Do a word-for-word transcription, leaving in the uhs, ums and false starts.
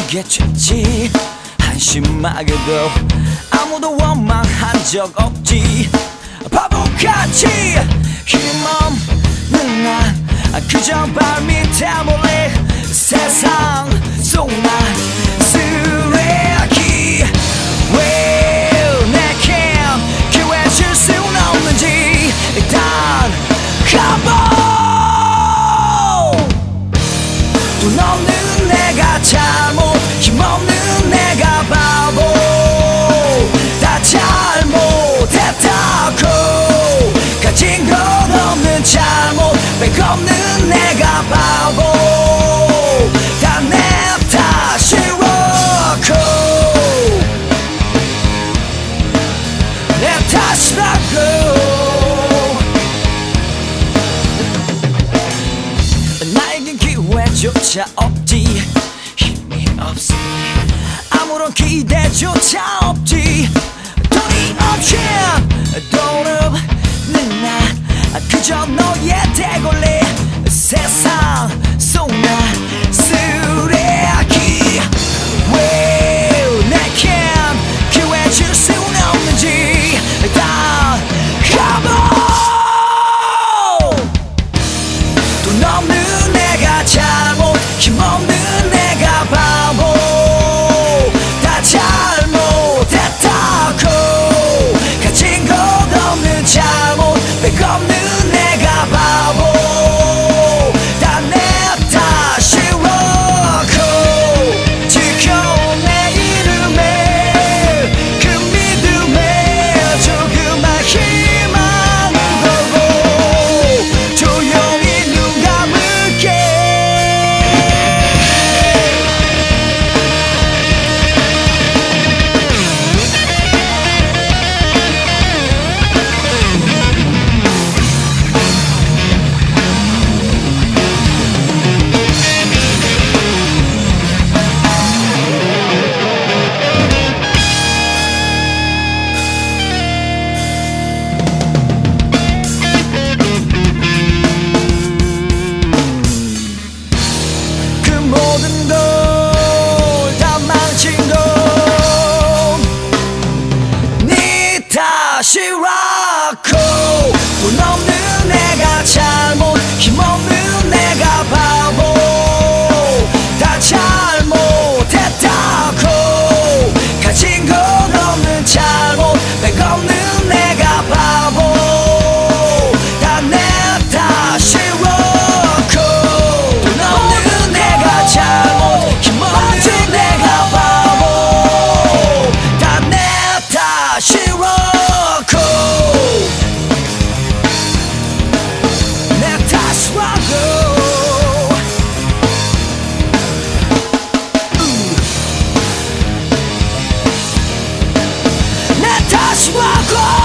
알겠지. 한심하게도 아무도 원망한 적 없지. 바보같이 힘없는 난 그저 발밑에 몰래 세상 속난 쓰레기. 왜 내겐 기회 줄 순 없는지 일단 가보. 돈 없는 내가 잘못, 힘없는 내가 바보. 다 잘못했다고. 가진 것 없는 잘못, 백 없는 내가 바보. 다 내 탓이라고. 내 탓이라고. 나에겐 기회조차 없지. 힘이 없으니 아무런 기대조차 없지. 돈이 없지. 돈 없는 난 그저 너의 대걸레. 세상 속난 쓰레기. 왜 내겐 기회 줄 순 없는지 다 가보. 돈 없는 내가 잘못, 힘없는 내가 바보. 다 잘못했다고. 가진 것 없는 잘못, 백 없는 내가 바보. 다 내 탓이라고. 지켜온 내 이름에 그 믿음에 조금만 희망을 걸고 조용히 눈 감을게. 그 모든 걸 다 망친 건 네 탓이라고. 돈 없는 내가 잘못, 힘없는 내가 바보. 다 잘못했다고. 가진 것 없는 잘못, 백 없는 내가 바보. 다 내 탓이라고. 돈 없는 내가 잘못, 힘없는 내가 바보. 다 내 탓이라고. 내 탓이라고. 내 탓이라고.